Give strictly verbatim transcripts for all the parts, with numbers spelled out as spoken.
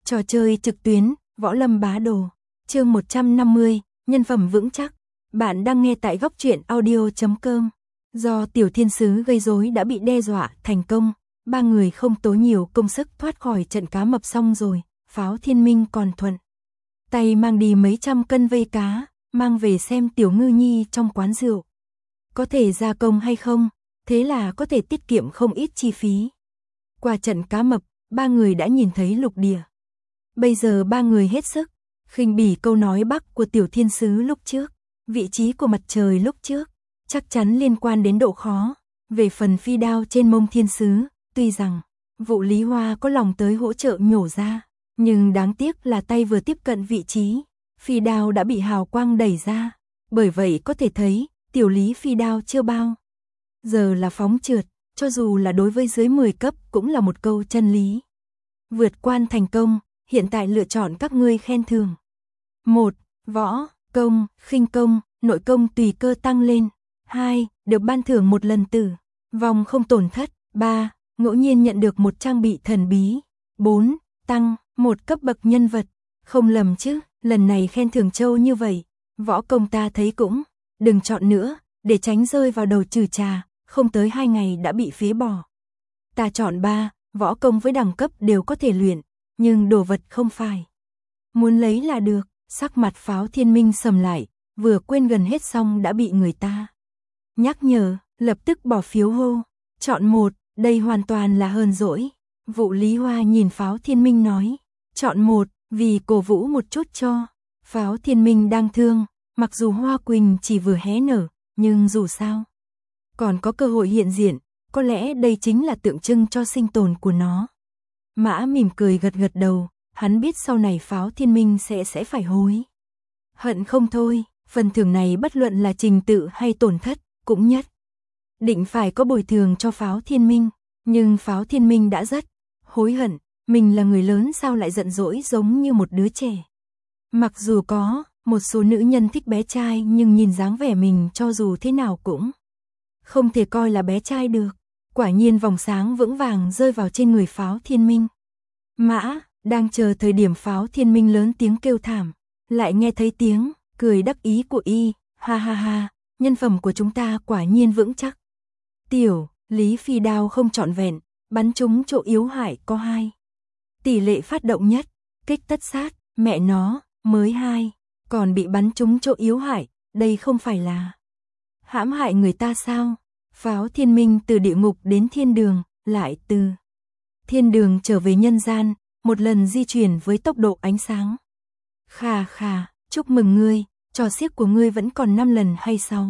Trò chơi trực tuyến, Võ Lâm Bá Đồ. Chương một trăm năm mươi, nhân phẩm vững chắc. Bạn đang nghe tại góc truyện audio chấm com. Do tiểu thiên sứ gây rối đã bị đe dọa thành công, ba người không tốn nhiều công sức thoát khỏi trận cá mập xong rồi, Pháo Thiên Minh còn thuận tay mang đi mấy trăm cân vây cá, mang về xem Tiểu Ngư Nhi trong quán rượu. Có thể gia công hay không, thế là có thể tiết kiệm không ít chi phí. Qua trận cá mập, ba người đã nhìn thấy lục địa. Bây giờ ba người hết sức khinh bỉ câu nói Bắc của tiểu thiên sứ lúc trước, vị trí của mặt trời lúc trước, chắc chắn liên quan đến độ khó. Về phần phi đao trên mông thiên sứ, tuy rằng Vụ Lý Hoa có lòng tới hỗ trợ nhổ ra, nhưng đáng tiếc là tay vừa tiếp cận vị trí, phi đao đã bị hào quang đẩy ra. Bởi vậy có thể thấy, tiểu lý phi đao chưa bao giờ là phóng trượt, cho dù là đối với dưới mười cấp cũng là một câu chân lý. Vượt quan thành công, hiện tại lựa chọn các ngươi khen thưởng. một. Võ công, khinh công, nội công tùy cơ tăng lên. hai. Được ban thưởng một lần tử vong không tổn thất. ba. Ngẫu nhiên nhận được một trang bị thần bí. bốn. Tăng một cấp bậc nhân vật. Không lầm chứ, lần này khen thưởng châu như vậy, võ công ta thấy cũng đừng chọn nữa, để tránh rơi vào đầu trừ trà, không tới hai ngày đã bị phế bỏ. Ta chọn ba, võ công với đẳng cấp đều có thể luyện, nhưng đồ vật không phải muốn lấy là được. Sắc mặt Pháo Thiên Minh sầm lại, vừa quên gần hết xong đã bị người ta nhắc nhở, lập tức bỏ phiếu hô. Chọn một, đây hoàn toàn là hờn dỗi. Vụ Lý Hoa nhìn Pháo Thiên Minh nói, chọn một, vì cổ vũ một chút cho. Pháo Thiên Minh đang thương, mặc dù Hoa Quỳnh chỉ vừa hé nở, nhưng dù sao còn có cơ hội hiện diện, có lẽ đây chính là tượng trưng cho sinh tồn của nó. Mã mỉm cười gật gật đầu, hắn biết sau này Pháo Thiên Minh sẽ sẽ phải hối hận không thôi. Phần thưởng này bất luận là trình tự hay tổn thất, cũng nhất định phải có bồi thường cho Pháo Thiên Minh. Nhưng Pháo Thiên Minh đã rất hối hận, mình là người lớn sao lại giận dỗi giống như một đứa trẻ. Mặc dù có một số nữ nhân thích bé trai, nhưng nhìn dáng vẻ mình cho dù thế nào cũng không thể coi là bé trai được. Quả nhiên vòng sáng vững vàng rơi vào trên người Pháo Thiên Minh. Mã đang chờ thời điểm Pháo Thiên Minh lớn tiếng kêu thảm, lại nghe thấy tiếng cười đắc ý của y, ha ha ha, nhân phẩm của chúng ta quả nhiên vững chắc. Tiểu lý phi đao không trọn vẹn, bắn trúng chỗ yếu hại có hai. Tỷ lệ phát động nhất, kích tất sát, mẹ nó, mới hai, còn bị bắn trúng chỗ yếu hại, đây không phải là hãm hại người ta sao? Pháo Thiên Minh từ địa ngục đến thiên đường, lại từ thiên đường trở về nhân gian, một lần di chuyển với tốc độ ánh sáng. Khà khà, chúc mừng ngươi, trò xiếc của ngươi vẫn còn năm lần hay sáu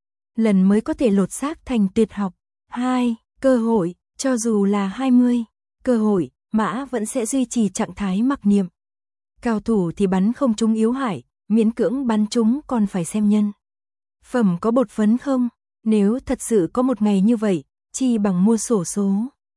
lần mới có thể lột xác thành tuyệt học. Hai, cơ hội, cho dù là hai mươi cơ hội, Mã vẫn sẽ duy trì trạng thái mặc niệm. Cao thủ thì bắn không trúng yếu hại, miễn cưỡng bắn trúng còn phải xem nhân phẩm có bột phấn không. Nếu thật sự có một ngày như vậy, chi bằng mua xổ số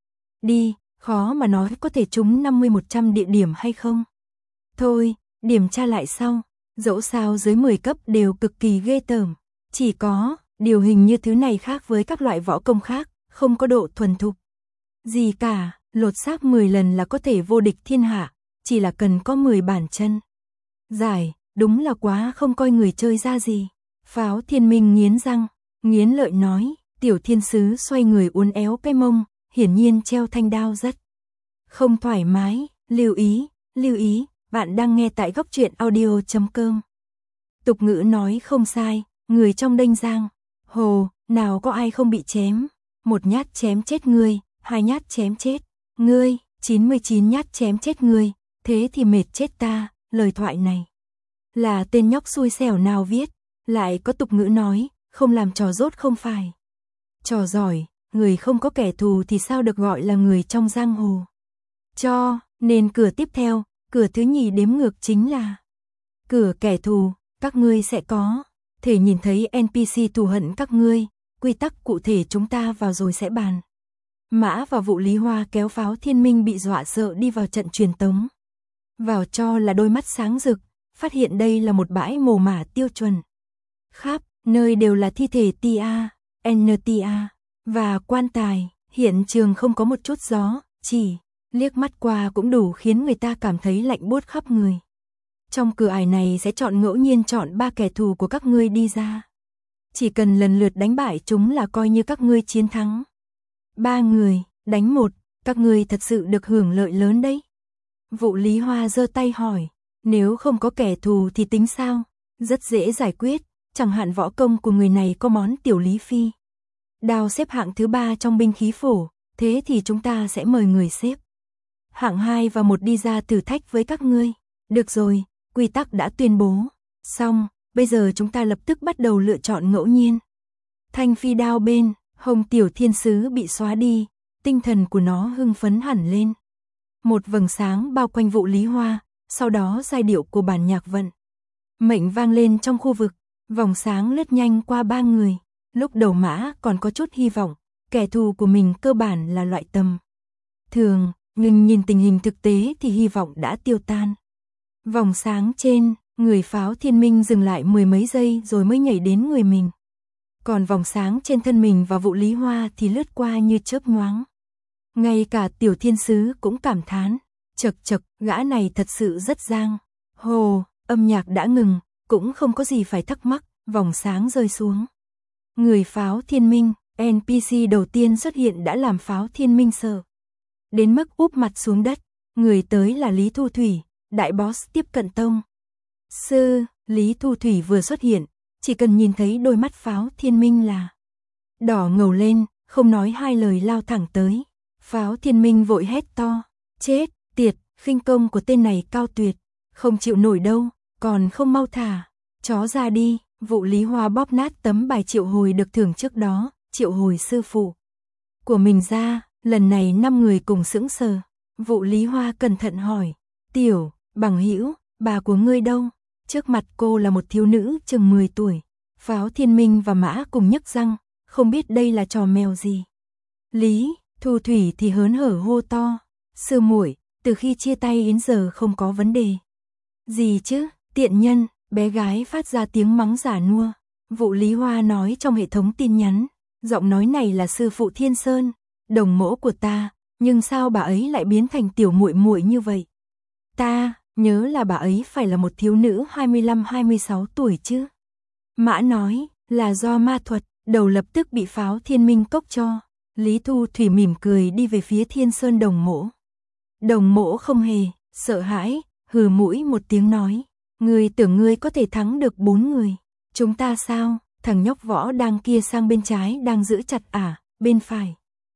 đi, khó mà nói có thể trúng năm mươi một trăm địa điểm hay không. Thôi, điểm tra lại sau, dẫu sao dưới mười cấp đều cực kỳ ghê tởm. Chỉ có, điều hình như thứ này khác với các loại võ công khác, không có độ thuần thục gì cả, lột xác mười lần là có thể vô địch thiên hạ, chỉ là cần có mười bản chân giải, đúng là quá không coi người chơi ra gì. Pháo Thiên Minh nghiến răng, nghiến lợi nói, tiểu thiên sứ xoay người uốn éo cái mông, hiển nhiên treo thanh đao rất không thoải mái. Lưu ý, lưu ý, bạn đang nghe tại góc truyện audio chấm com. Tục ngữ nói không sai, người trong đênh giang hồ, nào có ai không bị chém. Một nhát chém chết ngươi, hai nhát chém chết ngươi, chín mươi chín nhát chém chết ngươi, thế thì mệt chết ta. Lời thoại này là tên nhóc xui xẻo nào viết. Lại có tục ngữ nói, không làm trò dốt không phải trò giỏi, người không có kẻ thù thì sao được gọi là người trong giang hồ. Cho nên cửa tiếp theo, cửa thứ nhì đếm ngược chính là cửa kẻ thù. Các ngươi sẽ có thể nhìn thấy en pê xê thù hận các ngươi, quy tắc cụ thể chúng ta vào rồi sẽ bàn. Mã và Vụ Lý Hoa kéo Pháo Thiên Minh bị dọa sợ đi vào trận truyền tống. Vào cho là đôi mắt sáng rực, phát hiện đây là một bãi mồ mả tiêu chuẩn. Khắp nơi đều là thi thể tê a, en tê a và quan tài. Hiện trường không có một chút gió, chỉ liếc mắt qua cũng đủ khiến người ta cảm thấy lạnh buốt khắp người. Trong cửa ải này sẽ chọn ngẫu nhiên chọn ba kẻ thù của các ngươi đi ra. Chỉ cần lần lượt đánh bại chúng là coi như các ngươi chiến thắng. Ba người, đánh một, các ngươi thật sự được hưởng lợi lớn đấy. Vụ Lý Hoa giơ tay hỏi, nếu không có kẻ thù thì tính sao? Rất dễ giải quyết, chẳng hạn võ công của người này có món tiểu Lý Phi. Đao xếp hạng thứ ba trong binh khí phổ, thế thì chúng ta sẽ mời người xếp hạng hai và một đi ra thử thách với các ngươi. Được rồi, quy tắc đã tuyên bố. Xong, bây giờ chúng ta lập tức bắt đầu lựa chọn ngẫu nhiên. Thanh phi đao bên, hồng tiểu thiên sứ bị xóa đi, tinh thần của nó hưng phấn hẳn lên. Một vầng sáng bao quanh Vụ Lý Hoa, sau đó giai điệu của bản nhạc vận mệnh vang lên trong khu vực, vòng sáng lướt nhanh qua ba người. Lúc đầu Mã còn có chút hy vọng, kẻ thù của mình cơ bản là loại tầm thường, nhưng nhìn tình hình thực tế thì hy vọng đã tiêu tan. Vòng sáng trên, người Pháo Thiên Minh dừng lại mười mấy giây rồi mới nhảy đến người mình. Còn vòng sáng trên thân mình và Vụ Lý Hoa thì lướt qua như chớp nhoáng. Ngay cả Tiểu Thiên Sứ cũng cảm thán, chật chật, gã này thật sự rất giang. Hồ, âm nhạc đã ngừng, cũng không có gì phải thắc mắc, vòng sáng rơi xuống. Người Pháo Thiên Minh, en pê xê đầu tiên xuất hiện đã làm Pháo Thiên Minh sợ đến mức úp mặt xuống đất. Người tới là Lý Thu Thủy, đại boss tiếp cận tông sư. Lý Thu Thủy vừa xuất hiện, chỉ cần nhìn thấy đôi mắt Pháo Thiên Minh là đỏ ngầu lên, không nói hai lời lao thẳng tới. Pháo Thiên Minh vội hét to, chết tiệt, khinh công của tên này cao tuyệt, không chịu nổi đâu, còn không mau thả chó ra đi. Vụ Lý Hoa bóp nát tấm bài triệu hồi được thưởng trước đó, triệu hồi sư phụ của mình ra. Lần này năm người cùng sững sờ. Vụ Lý Hoa cẩn thận hỏi, tiểu bằng hữu, bà của ngươi đâu? Trước mặt cô là một thiếu nữ chừng mười tuổi. Pháo Thiên Minh và Mã cùng nhấc răng, không biết đây là trò mèo gì. Lý Thu Thủy thì hớn hở hô to, sư muội, từ khi chia tay đến giờ không có vấn đề gì chứ? Tiện nhân. Bé gái phát ra tiếng mắng giả nua. Vụ Lý Hoa nói trong hệ thống tin nhắn, giọng nói này là sư phụ Thiên Sơn, đồng mẫu của ta, nhưng sao bà ấy lại biến thành tiểu muội muội như vậy? Ta nhớ là bà ấy phải là một thiếu nữ hai mươi lăm hai mươi sáu tuổi chứ. Mã nói, là do ma thuật, đầu lập tức bị Pháo Thiên Minh cốc cho. Lý Thu Thủy mỉm cười đi về phía Thiên Sơn đồng mỗ. Đồng mỗ không hề sợ hãi, hừ mũi một tiếng nói, ngươi tưởng ngươi có thể thắng được bốn người. Chúng ta sao? Thằng nhóc võ đang kia sang bên trái đang giữ chặt à, bên phải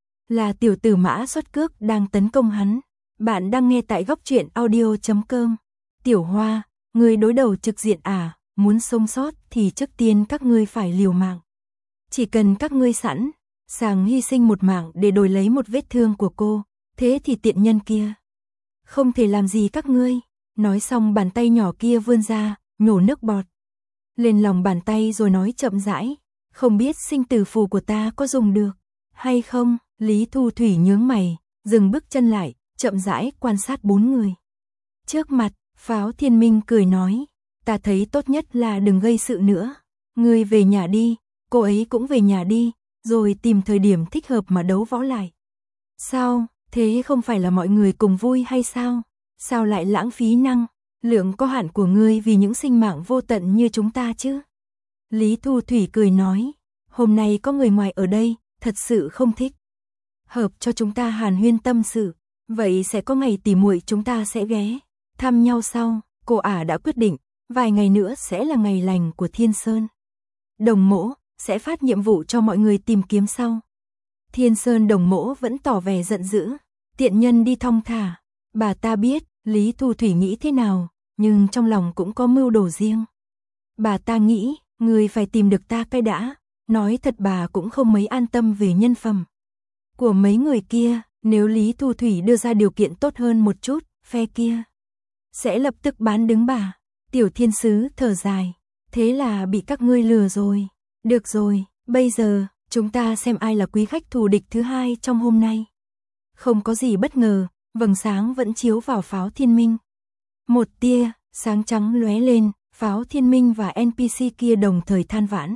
là tiểu tử Mã xuất cước đang tấn công hắn. Bạn đang nghe tại góc truyện audio chấm com. Tiểu Hoa, ngươi đối đầu trực diện à, muốn sống sót thì trước tiên các ngươi phải liều mạng. Chỉ cần các ngươi sẵn sàng hy sinh một mạng để đổi lấy một vết thương của cô, thế thì tiện nhân kia không thể làm gì các ngươi. Nói xong bàn tay nhỏ kia vươn ra, nhổ nước bọt lên lòng bàn tay rồi nói chậm rãi, không biết sinh tử phù của ta có dùng được hay không? Lý Thu Thủy nhướng mày, dừng bước chân lại, chậm rãi quan sát bốn người trước mặt. Pháo Thiên Minh cười nói, ta thấy tốt nhất là đừng gây sự nữa. Ngươi về nhà đi, cô ấy cũng về nhà đi, rồi tìm thời điểm thích hợp mà đấu võ lại. Sao, thế không phải là mọi người cùng vui hay sao? Sao lại lãng phí năng lượng có hạn của ngươi vì những sinh mạng vô tận như chúng ta chứ? Lý Thu Thủy cười nói, hôm nay có người ngoài ở đây, thật sự không thích hợp cho chúng ta hàn huyên tâm sự, vậy sẽ có ngày tỉ muội chúng ta sẽ ghé thăm nhau sau. Cô ả đã quyết định, vài ngày nữa sẽ là ngày lành của Thiên Sơn. Đồng mỗ sẽ phát nhiệm vụ cho mọi người tìm kiếm sau. Thiên Sơn đồng mỗ vẫn tỏ vẻ giận dữ, tiện nhân đi thong thả. Bà ta biết Lý Thu Thủy nghĩ thế nào, nhưng trong lòng cũng có mưu đồ riêng. Bà ta nghĩ, người phải tìm được ta cái đã. Nói thật bà cũng không mấy an tâm về nhân phẩm của mấy người kia. Nếu Lý Thu Thủy đưa ra điều kiện tốt hơn một chút, phe kia sẽ lập tức bán đứng bà. Tiểu Thiên Sứ thở dài, thế là bị các ngươi lừa rồi. Được rồi, bây giờ chúng ta xem ai là quý khách thù địch thứ hai trong hôm nay. Không có gì bất ngờ, vầng sáng vẫn chiếu vào Pháo Thiên Minh. Một tia sáng trắng lóe lên, Pháo Thiên Minh và en pê xê kia đồng thời than vãn.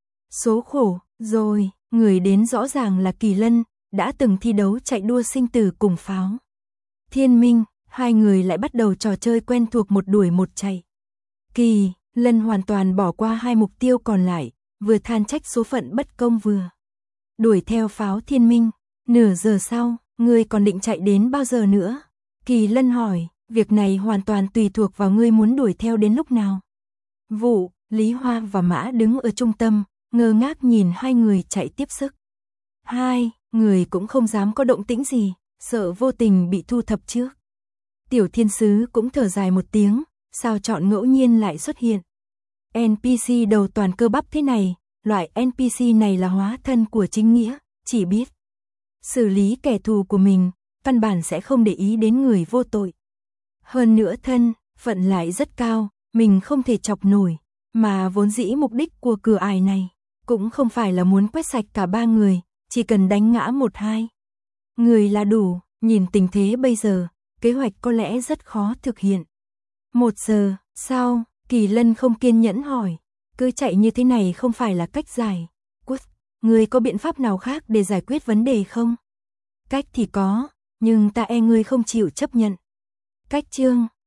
Số khổ rồi, người đến rõ ràng là Kỳ Lân, đã từng thi đấu chạy đua sinh tử cùng Pháo Thiên Minh, hai người lại bắt đầu trò chơi quen thuộc một đuổi một chạy. Kỳ Lân hoàn toàn bỏ qua hai mục tiêu còn lại, vừa than trách số phận bất công vừa đuổi theo pháo Thiên Minh. Nửa giờ sau, ngươi còn định chạy đến bao giờ nữa? Kỳ Lân hỏi, việc này hoàn toàn tùy thuộc vào ngươi muốn đuổi theo đến lúc nào. Vụ, Lý Hoa và Mã đứng ở trung tâm, ngơ ngác nhìn hai người chạy tiếp sức. Hai người cũng không dám có động tĩnh gì, sợ vô tình bị thu thập trước. Tiểu Thiên Sứ cũng thở dài một tiếng, sao chọn ngẫu nhiên lại xuất hiện. en pê xê đầu toàn cơ bắp thế này, loại en pê xê này là hóa thân của chính nghĩa, chỉ biết xử lý kẻ thù của mình, căn bản sẽ không để ý đến người vô tội. Hơn nữa thân, phận lại rất cao, mình không thể chọc nổi, mà vốn dĩ mục đích của cửa ải này, cũng không phải là muốn quét sạch cả ba người, chỉ cần đánh ngã một hai người là đủ, nhìn tình thế bây giờ, kế hoạch có lẽ rất khó thực hiện. Một giờ, sau, Kỳ Lân không kiên nhẫn hỏi, cứ chạy như thế này không phải là cách giải quyết, ngươi có biện pháp nào khác để giải quyết vấn đề không? Cách thì có, nhưng ta e ngươi không chịu chấp nhận. Cách chương